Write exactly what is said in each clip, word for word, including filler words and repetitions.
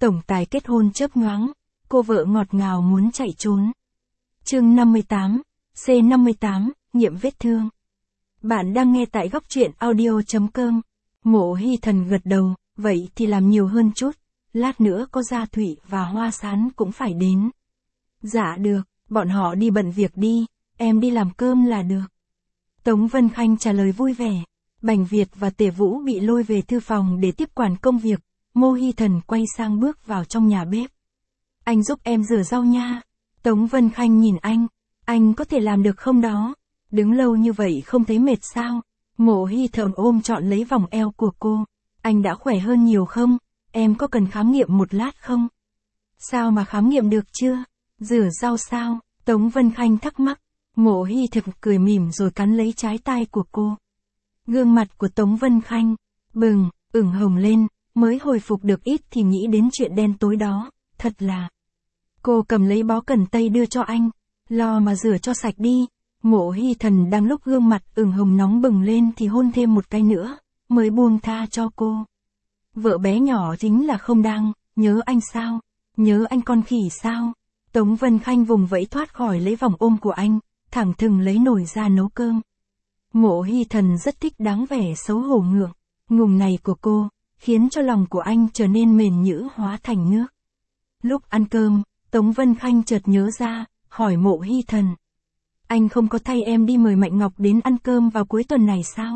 tổng tài kết hôn chớp nhoáng, cô vợ ngọt ngào muốn chạy trốn. Chương năm mươi tám, C năm mươi tám, nghiệm vết thương. Bạn đang nghe tại góc truyện audio chấm com. Mộ Hy Thần gật đầu, vậy thì làm nhiều hơn chút, lát nữa có Gia Thụy và Hoa Sán cũng phải đến. Dạ được, bọn họ đi bận việc đi, em đi làm cơm là được. Tống Vân Khanh trả lời vui vẻ. Bành Việt và Tề Vũ bị lôi về thư phòng để tiếp quản công việc, Mộ Hy Thần quay sang bước vào trong nhà bếp. Anh giúp em rửa rau nha. Tống Vân Khanh nhìn anh, anh có thể làm được không đó? Đứng lâu như vậy không thấy mệt sao? Mộ Hy Thần ôm trọn lấy vòng eo của cô. Anh đã khỏe hơn nhiều không? Em có cần khám nghiệm một lát không? Sao mà khám nghiệm được chưa? Rửa rau sao? Tống Vân Khanh thắc mắc. Mộ Hy Thực cười mỉm rồi cắn lấy trái tai của cô. Gương mặt của Tống Vân Khanh bừng, ửng hồng lên, mới hồi phục được ít thì nghĩ đến chuyện đen tối đó, thật là. Cô cầm lấy bó cần tây đưa cho anh, lo mà rửa cho sạch đi. Mộ Hy Thần đang lúc gương mặt ửng hồng nóng bừng lên thì hôn thêm một cái nữa, mới buông tha cho cô. Vợ bé nhỏ chính là không đang, nhớ anh sao? Nhớ anh con khỉ sao? Tống Vân Khanh vùng vẫy thoát khỏi lấy vòng ôm của anh, thẳng thừng lấy nồi ra nấu cơm. Mộ Hy Thần rất thích dáng vẻ xấu hổ ngượng, ngùng này của cô, khiến cho lòng của anh trở nên mềm nhũn hóa thành nước. Lúc ăn cơm, Tống Vân Khanh chợt nhớ ra, hỏi Mộ Hy Thần. Anh không có thay em đi mời Mạnh Ngọc đến ăn cơm vào cuối tuần này sao?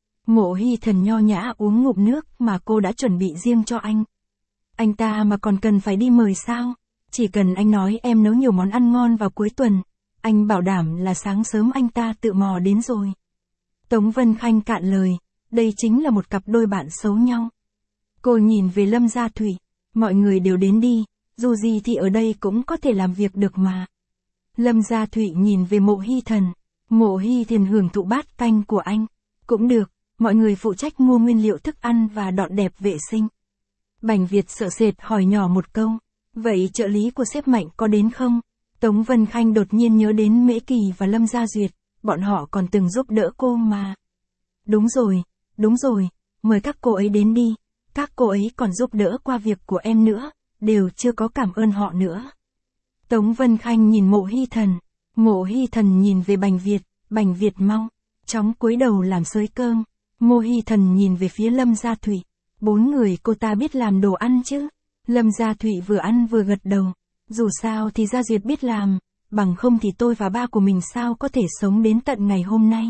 Mộ Hy Thần nho nhã uống ngụm nước mà cô đã chuẩn bị riêng cho anh. Anh ta mà còn cần phải đi mời sao? Chỉ cần anh nói em nấu nhiều món ăn ngon vào cuối tuần, anh bảo đảm là sáng sớm anh ta tự mò đến rồi. Tống Vân Khanh cạn lời, đây chính là một cặp đôi bạn xấu nhau. Cô nhìn về Lâm Gia Thụy, mọi người đều đến đi, dù gì thì ở đây cũng có thể làm việc được mà. Lâm Gia Thụy nhìn về Mộ Hy Thần, Mộ Hy Thần hưởng thụ bát canh của anh. Cũng được, mọi người phụ trách mua nguyên liệu thức ăn và dọn dẹp vệ sinh. Bành Việt sợ sệt hỏi nhỏ một câu, vậy trợ lý của sếp Mạnh có đến không? Tống Vân Khanh đột nhiên nhớ đến Mễ Kỳ và Lâm Gia Duyệt, bọn họ còn từng giúp đỡ cô mà. Đúng rồi, đúng rồi, mời các cô ấy đến đi, các cô ấy còn giúp đỡ qua việc của em nữa, đều chưa có cảm ơn họ nữa. Tống Vân Khanh nhìn Mộ Hy Thần, Mộ Hy Thần nhìn về Bành Việt, Bành Việt mau chóng cúi đầu làm xới cơm. Mộ Hy Thần nhìn về phía Lâm Gia Thụy, bốn người cô ta biết làm đồ ăn chứ? Lâm Gia Thụy vừa ăn vừa gật đầu, dù sao thì Gia Duyệt biết làm, bằng không thì tôi và ba của mình sao có thể sống đến tận ngày hôm nay.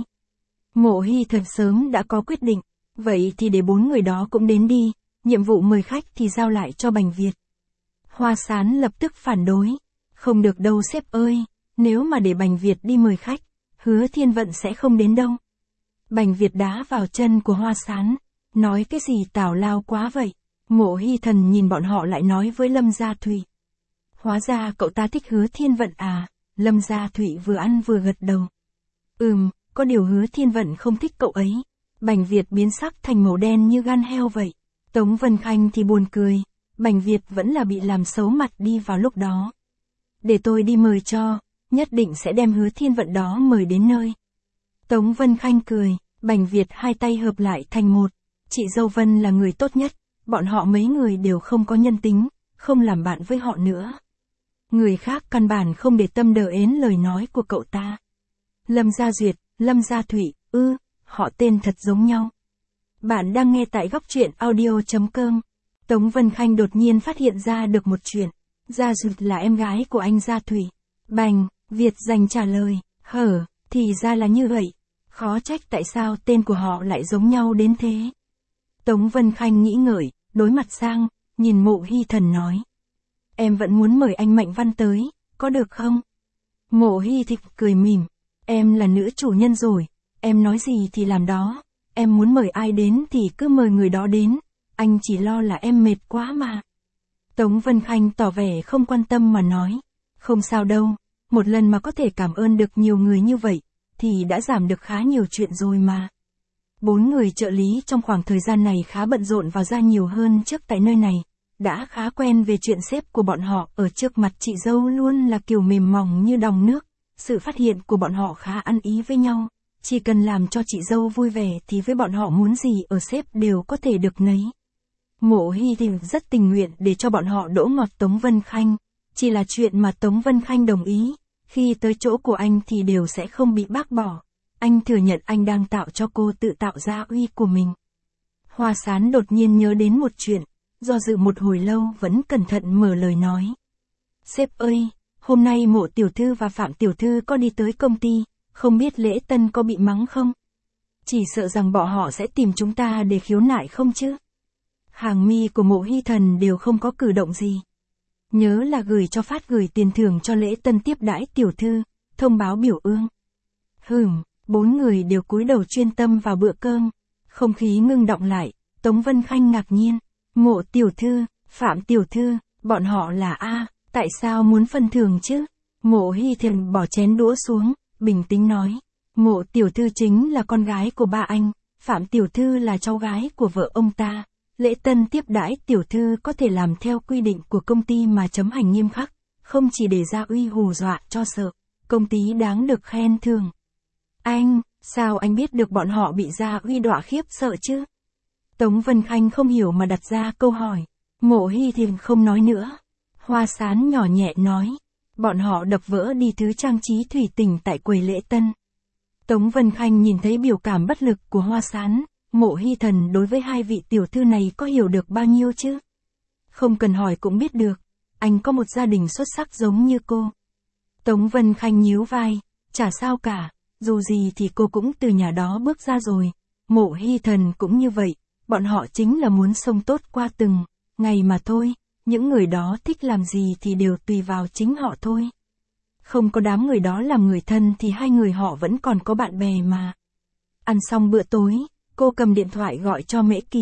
Mộ Hy Thần sớm đã có quyết định, vậy thì để bốn người đó cũng đến đi, nhiệm vụ mời khách thì giao lại cho Bành Việt. Hoa Sán lập tức phản đối, không được đâu sếp ơi, nếu mà để Bành Việt đi mời khách, Hứa Thiên Vận sẽ không đến đâu. Bành Việt đá vào chân của Hoa Sán, nói cái gì tào lao quá vậy. Mộ Hy Thần nhìn bọn họ lại nói với Lâm Gia Thụy. Hóa ra cậu ta thích Hứa Thiên Vận à? Lâm Gia Thụy vừa ăn vừa gật đầu. Ừm, có điều Hứa Thiên Vận không thích cậu ấy. Bành Việt biến sắc thành màu đen như gan heo vậy. Tống Vân Khanh thì buồn cười, Bành Việt vẫn là bị làm xấu mặt đi vào lúc đó. Để tôi đi mời cho, nhất định sẽ đem Hứa Thiên Vận đó mời đến nơi. Tống Vân Khanh cười, Bành Việt hai tay hợp lại thành một. Chị dâu Vân là người tốt nhất, bọn họ mấy người đều không có nhân tính, không làm bạn với họ nữa. Người khác căn bản không để tâm đờ ến lời nói của cậu ta. Lâm Gia Duyệt, Lâm Gia Thụy, ư, họ tên thật giống nhau. Bạn đang nghe tại góc truyện audio chấm com. Tống Vân Khanh đột nhiên phát hiện ra được một chuyện. Gia Duyệt là em gái của anh Gia Thụy. Bành Việt dành trả lời, hở, thì ra là như vậy. Khó trách tại sao tên của họ lại giống nhau đến thế. Tống Vân Khanh nghĩ ngợi, đối mặt sang, nhìn Mộ Hy Thần nói. Em vẫn muốn mời anh Mạnh Văn tới, có được không? Mộ Hy Thịch cười mỉm, em là nữ chủ nhân rồi, em nói gì thì làm đó, em muốn mời ai đến thì cứ mời người đó đến, anh chỉ lo là em mệt quá mà. Tống Vân Khanh tỏ vẻ không quan tâm mà nói, không sao đâu, một lần mà có thể cảm ơn được nhiều người như vậy, thì đã giảm được khá nhiều chuyện rồi mà. Bốn người trợ lý trong khoảng thời gian này khá bận rộn vào ra nhiều hơn trước tại nơi này, đã khá quen về chuyện sếp của bọn họ ở trước mặt chị dâu luôn là kiểu mềm mỏng như đong nước, sự phát hiện của bọn họ khá ăn ý với nhau, chỉ cần làm cho chị dâu vui vẻ thì với bọn họ muốn gì ở sếp đều có thể được nấy. Mộ Hy Thìn rất tình nguyện để cho bọn họ đỗ ngọt Tống Vân Khanh, chỉ là chuyện mà Tống Vân Khanh đồng ý, khi tới chỗ của anh thì đều sẽ không bị bác bỏ. Anh thừa nhận anh đang tạo cho cô tự tạo ra uy của mình. Hoa Sán đột nhiên nhớ đến một chuyện, do dự một hồi lâu vẫn cẩn thận mở lời nói. Sếp ơi, hôm nay Mộ tiểu thư và Phạm tiểu thư có đi tới công ty, không biết lễ tân có bị mắng không? Chỉ sợ rằng bọn họ sẽ tìm chúng ta để khiếu nại không chứ? Hàng mi của Mộ Hy Thần đều không có cử động gì. Nhớ là gửi cho phát gửi tiền thưởng cho lễ tân tiếp đãi tiểu thư, thông báo biểu ương. Hừm, bốn người đều cúi đầu chuyên tâm vào bữa cơm. Không khí ngưng đọng lại, Tống Vân Khanh ngạc nhiên. Mộ tiểu thư, Phạm tiểu thư, bọn họ là A, tại sao muốn phân thưởng chứ? Mộ Hy Thần bỏ chén đũa xuống, bình tĩnh nói. Mộ tiểu thư chính là con gái của ba anh, Phạm tiểu thư là cháu gái của vợ ông ta. Lễ tân tiếp đãi tiểu thư có thể làm theo quy định của công ty mà chấm hành nghiêm khắc, không chỉ để ra uy hù dọa cho sợ. Công ty đáng được khen thưởng. Anh, sao anh biết được bọn họ bị ra uy đọa khiếp sợ chứ? Tống Vân Khanh không hiểu mà đặt ra câu hỏi. Mộ Hy Thìn không nói nữa. Hoa Sán nhỏ nhẹ nói. Bọn họ đập vỡ đi thứ trang trí thủy tinh tại quầy lễ tân. Tống Vân Khanh nhìn thấy biểu cảm bất lực của Hoa Sán. Mộ Hy Thần đối với hai vị tiểu thư này có hiểu được bao nhiêu chứ? Không cần hỏi cũng biết được. Anh có một gia đình xuất sắc giống như cô. Tống Vân Khanh nhíu vai. Chả sao cả. Dù gì thì cô cũng từ nhà đó bước ra rồi. Mộ Hy Thần cũng như vậy. Bọn họ chính là muốn sống tốt qua từng ngày mà thôi. Những người đó thích làm gì thì đều tùy vào chính họ thôi. Không có đám người đó làm người thân thì hai người họ vẫn còn có bạn bè mà. Ăn xong bữa tối, cô cầm điện thoại gọi cho Mễ Kỳ.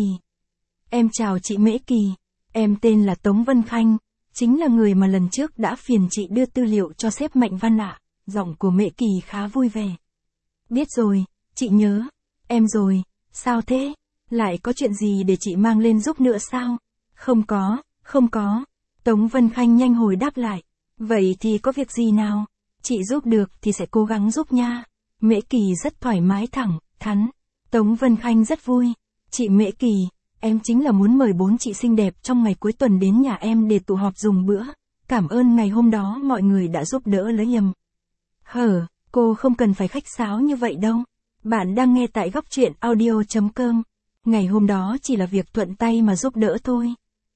Em chào chị Mễ Kỳ. Em tên là Tống Vân Khanh. Chính là người mà lần trước đã phiền chị đưa tư liệu cho sếp Mạnh Văn ạ. Giọng của Mễ Kỳ khá vui vẻ. Biết rồi, chị nhớ. Em rồi, sao thế? Lại có chuyện gì để chị mang lên giúp nữa sao? Không có, không có. Tống Vân Khanh nhanh hồi đáp lại. Vậy thì có việc gì nào? Chị giúp được thì sẽ cố gắng giúp nha. Mễ Kỳ rất thoải mái thẳng, thắn. Tống Vân Khanh rất vui. Chị Mễ Kỳ, em chính là muốn mời bốn chị xinh đẹp trong ngày cuối tuần đến nhà em để tụ họp dùng bữa. Cảm ơn ngày hôm đó mọi người đã giúp đỡ lấy nhầm. Hở, cô không cần phải khách sáo như vậy đâu. Bạn đang nghe tại góc truyện audio chấm com. Ngày hôm đó chỉ là việc thuận tay mà giúp đỡ thôi.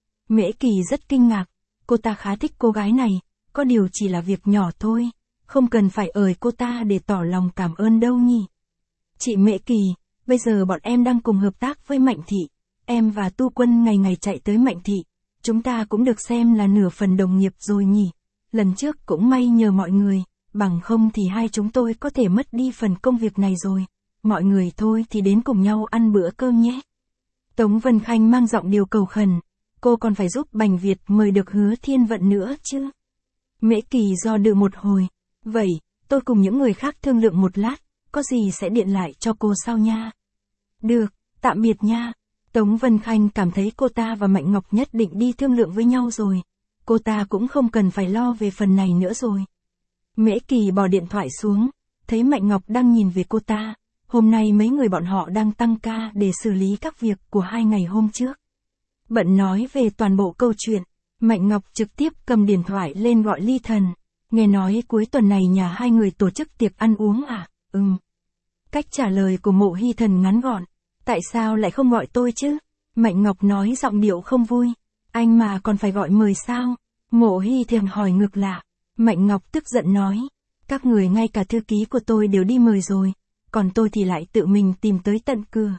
Mễ Kỳ rất kinh ngạc. Cô ta khá thích cô gái này. Có điều chỉ là việc nhỏ thôi. Không cần phải ời cô ta để tỏ lòng cảm ơn đâu nhỉ. Chị Mễ Kỳ, bây giờ bọn em đang cùng hợp tác với Mạnh Thị. Em và Tu Quân ngày ngày chạy tới Mạnh Thị. Chúng ta cũng được xem là nửa phần đồng nghiệp rồi nhỉ. Lần trước cũng may nhờ mọi người. Bằng không thì hai chúng tôi có thể mất đi phần công việc này rồi. Mọi người thôi thì đến cùng nhau ăn bữa cơm nhé. Tống Vân Khanh mang giọng điều cầu khẩn. Cô còn phải giúp Bành Việt mời được Hứa Thiên Vận nữa chứ. Mễ Kỳ do dự một hồi. Vậy, tôi cùng những người khác thương lượng một lát. Có gì sẽ điện lại cho cô sau nha. Được, tạm biệt nha. Tống Vân Khanh cảm thấy cô ta và Mạnh Ngọc nhất định đi thương lượng với nhau rồi. Cô ta cũng không cần phải lo về phần này nữa rồi. Mễ Kỳ bỏ điện thoại xuống. Thấy Mạnh Ngọc đang nhìn về cô ta. Hôm nay mấy người bọn họ đang tăng ca để xử lý các việc của hai ngày hôm trước. Bận nói về toàn bộ câu chuyện. Mạnh Ngọc trực tiếp cầm điện thoại lên gọi Ly Thần. Nghe nói cuối tuần này nhà hai người tổ chức tiệc ăn uống à? Ừm. Cách trả lời của Mộ Hy Thần ngắn gọn. Tại sao lại không gọi tôi chứ? Mạnh Ngọc nói giọng điệu không vui. Anh mà còn phải gọi mời sao? Mộ Hy Thần hỏi ngược lại. Mạnh Ngọc tức giận nói. Các người ngay cả thư ký của tôi đều đi mời rồi. Còn tôi thì lại tự mình tìm tới tận cửa.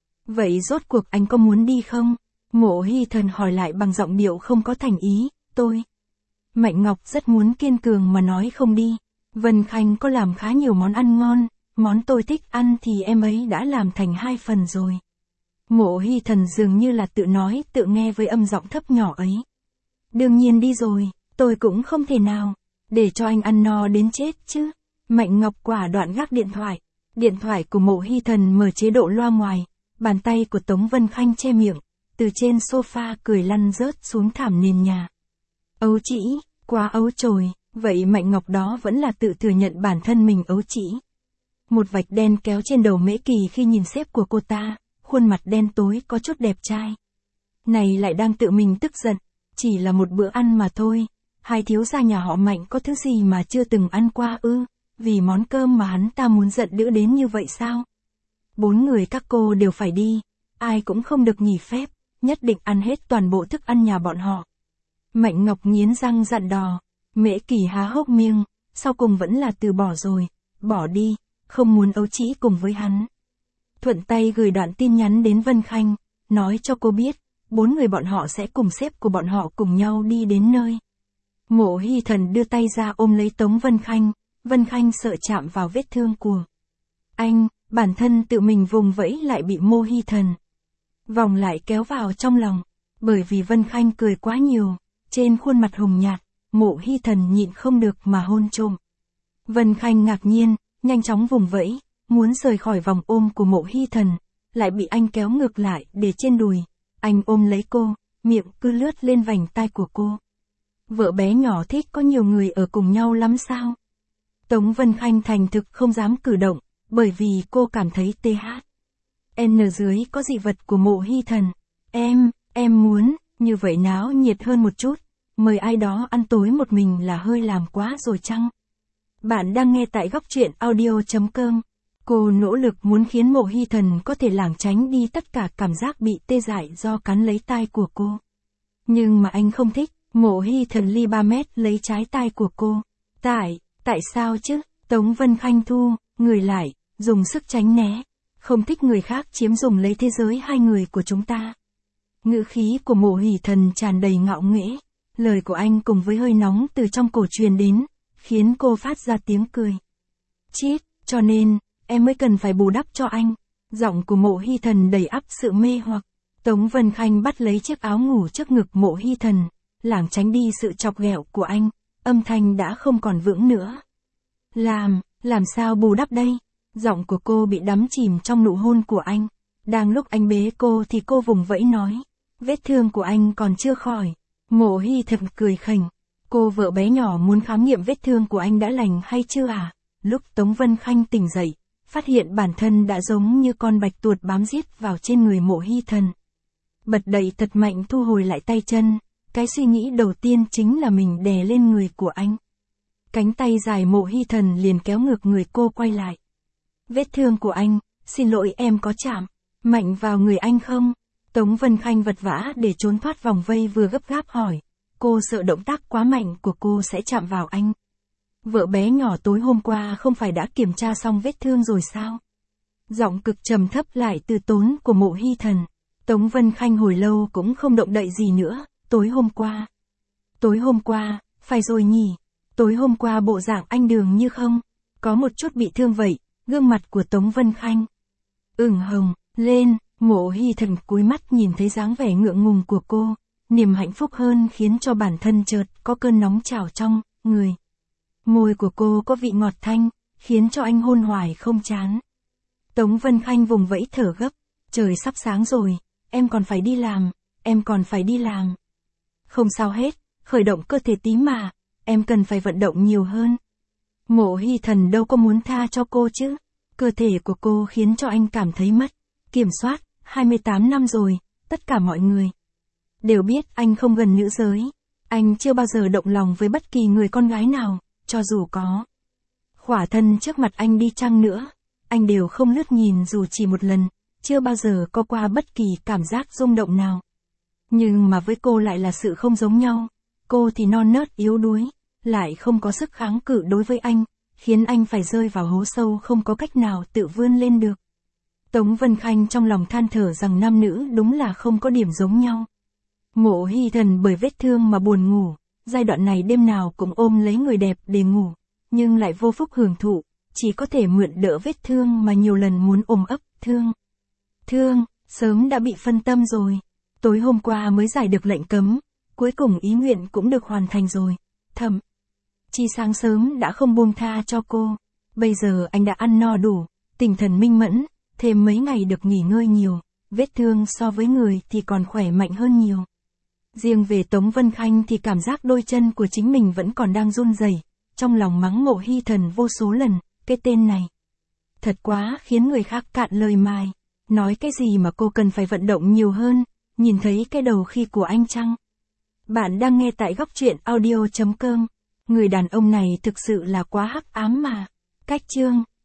Vậy rốt cuộc anh có muốn đi không? Mộ Hy Thần hỏi lại bằng giọng điệu không có thành ý. Tôi. Mạnh Ngọc rất muốn kiên cường mà nói không đi. Vân Khanh có làm khá nhiều món ăn ngon. Món tôi thích ăn thì em ấy đã làm thành hai phần rồi. Mộ Hy Thần dường như là tự nói tự nghe với âm giọng thấp nhỏ ấy. Đương nhiên đi rồi, tôi cũng không thể nào. Để cho anh ăn no đến chết chứ. Mạnh Ngọc quả đoạn gác điện thoại. Điện thoại của Mộ Hy Thần mở chế độ loa ngoài. Bàn tay của Tống Vân Khanh che miệng. Từ trên sofa cười lăn rớt xuống thảm nền nhà. Ấu trĩ, quá ấu trồi. Vậy Mạnh Ngọc đó vẫn là tự thừa nhận bản thân mình ấu trĩ. Một vạch đen kéo trên đầu Mễ Kỳ khi nhìn sếp của cô ta. Khuôn mặt đen tối có chút đẹp trai. này lại đang tự mình tức giận, chỉ là một bữa ăn mà thôi, hai thiếu gia nhà họ Mạnh có thứ gì mà chưa từng ăn qua ư, vì món cơm mà hắn ta muốn giận dữ đến như vậy sao? Bốn người các cô đều phải đi, ai cũng không được nghỉ phép, nhất định ăn hết toàn bộ thức ăn nhà bọn họ. Mạnh Ngọc nghiến răng dặn đò, Mễ Kỳ há hốc miệng, sau cùng vẫn là từ bỏ rồi, bỏ đi, không muốn ấu trĩ cùng với hắn. Thuận tay gửi đoạn tin nhắn đến Vân Khanh, nói cho cô biết, bốn người bọn họ sẽ cùng sếp của bọn họ cùng nhau đi đến nơi. Mộ Hy Thần đưa tay ra ôm lấy Tống Vân Khanh, Vân Khanh sợ chạm vào vết thương của anh, bản thân tự mình vùng vẫy lại bị Mộ Hy Thần vòng lại kéo vào trong lòng, bởi vì Vân Khanh cười quá nhiều, trên khuôn mặt hồng nhạt, Mộ Hy Thần nhịn không được mà hôn trộm. Vân Khanh ngạc nhiên, nhanh chóng vùng vẫy, muốn rời khỏi vòng ôm của Mộ Hy Thần, lại bị anh kéo ngược lại để trên đùi, anh ôm lấy cô, miệng cứ lướt lên vành tai của cô. Vợ bé nhỏ thích có nhiều người ở cùng nhau lắm sao? Tống Vân Khanh thành thực không dám cử động, bởi vì cô cảm thấy tê hát. N dưới có dị vật của Mộ Hy Thần. Em, em muốn, như vậy náo nhiệt hơn một chút, mời ai đó ăn tối một mình là hơi làm quá rồi chăng? Bạn đang nghe tại góc truyện audio chấm com. Cô nỗ lực muốn khiến Mộ Hy Thần có thể lảng tránh đi tất cả cảm giác bị tê dại do cắn lấy tai của cô. Nhưng mà anh không thích, Mộ Hy Thần ly ba mét lấy trái tai của cô. Tại, tại sao chứ? Tống Vân Khanh thu, người lại, dùng sức tránh né. Không thích người khác chiếm dùng lấy thế giới hai người của chúng ta. Ngữ khí của Mộ Hy Thần tràn đầy ngạo nghễ. Lời của anh cùng với hơi nóng từ trong cổ truyền đến, khiến cô phát ra tiếng cười. Chít, cho nên, em mới cần phải bù đắp cho anh. Giọng của Mộ Hy Thần đầy ắp sự mê hoặc. Tống Vân Khanh bắt lấy chiếc áo ngủ trước ngực Mộ Hy Thần, lảng tránh đi sự chọc ghẹo của anh, âm thanh đã không còn vững nữa. Làm, làm sao bù đắp đây? Giọng của cô bị đắm chìm trong nụ hôn của anh. Đang lúc anh bế cô thì cô vùng vẫy nói, vết thương của anh còn chưa khỏi. Mộ Hy Thần cười khỉnh, cô vợ bé nhỏ muốn khám nghiệm vết thương của anh đã lành hay chưa à? Lúc Tống Vân Khanh tỉnh dậy, phát hiện bản thân đã giống như con bạch tuộc bám giết vào trên người Mộ Hy Thần. Bật đậy thật mạnh thu hồi lại tay chân, cái suy nghĩ đầu tiên chính là mình đè lên người của anh. Cánh tay dài Mộ Hy Thần liền kéo ngược người cô quay lại. Vết thương của anh, xin lỗi em có chạm mạnh vào người anh không? Tống Vân Khanh vật vã để trốn thoát vòng vây vừa gấp gáp hỏi. Cô sợ động tác quá mạnh của cô sẽ chạm vào anh. Vợ bé nhỏ tối hôm qua không phải đã kiểm tra xong vết thương rồi sao? Giọng cực trầm thấp lại từ tốn của Mộ Hy Thần. Tống Vân Khanh hồi lâu cũng không động đậy gì nữa. Tối hôm qua. Tối hôm qua, phải rồi nhỉ? Tối hôm qua bộ dạng anh Đường như không có một chút bị thương vậy. Gương mặt của Tống Vân Khanh ửng hồng lên. Mộ Hy Thần cúi mắt nhìn thấy dáng vẻ ngượng ngùng của cô, niềm hạnh phúc hơn khiến cho bản thân chợt có cơn nóng trào trong người. Môi của cô có vị ngọt thanh, khiến cho anh hôn hoài không chán. Tống Vân Khanh vùng vẫy thở gấp, trời sắp sáng rồi, em còn phải đi làm, em còn phải đi làm. Không sao hết, khởi động cơ thể tí mà, em cần phải vận động nhiều hơn. Mộ Hy Thần đâu có muốn tha cho cô chứ, cơ thể của cô khiến cho anh cảm thấy mất kiểm soát. hai mươi tám năm rồi, tất cả mọi người đều biết anh không gần nữ giới. Anh chưa bao giờ động lòng với bất kỳ người con gái nào, cho dù có khỏa thân trước mặt anh đi chăng nữa, anh đều không lướt nhìn dù chỉ một lần, chưa bao giờ có qua bất kỳ cảm giác rung động nào. Nhưng mà với cô lại là sự không giống nhau, cô thì non nớt yếu đuối, lại không có sức kháng cự đối với anh, khiến anh phải rơi vào hố sâu không có cách nào tự vươn lên được. Tống Vân Khanh trong lòng than thở rằng nam nữ đúng là không có điểm giống nhau. Mộ Hy Thần bởi vết thương mà buồn ngủ, giai đoạn này đêm nào cũng ôm lấy người đẹp để ngủ, nhưng lại vô phúc hưởng thụ, chỉ có thể mượn đỡ vết thương mà nhiều lần muốn ôm ấp, thương. Thương, sớm đã bị phân tâm rồi. Tối hôm qua mới giải được lệnh cấm, cuối cùng ý nguyện cũng được hoàn thành rồi. Thậm chí sáng sớm đã không buông tha cho cô. Bây giờ anh đã ăn no đủ, tinh thần minh mẫn, thêm mấy ngày được nghỉ ngơi nhiều, vết thương so với người thì còn khỏe mạnh hơn nhiều. Riêng về Tống Vân Khanh thì cảm giác đôi chân của chính mình vẫn còn đang run rẩy, trong lòng mắng Mộ Hy Thần vô số lần, cái tên này thật quá khiến người khác cạn lời mài, nói cái gì mà cô cần phải vận động nhiều hơn, nhìn thấy cái đầu khi của anh chăng? Bạn đang nghe tại góc truyện audio chấm com. Người đàn ông này thực sự là quá hắc ám mà. Cách chương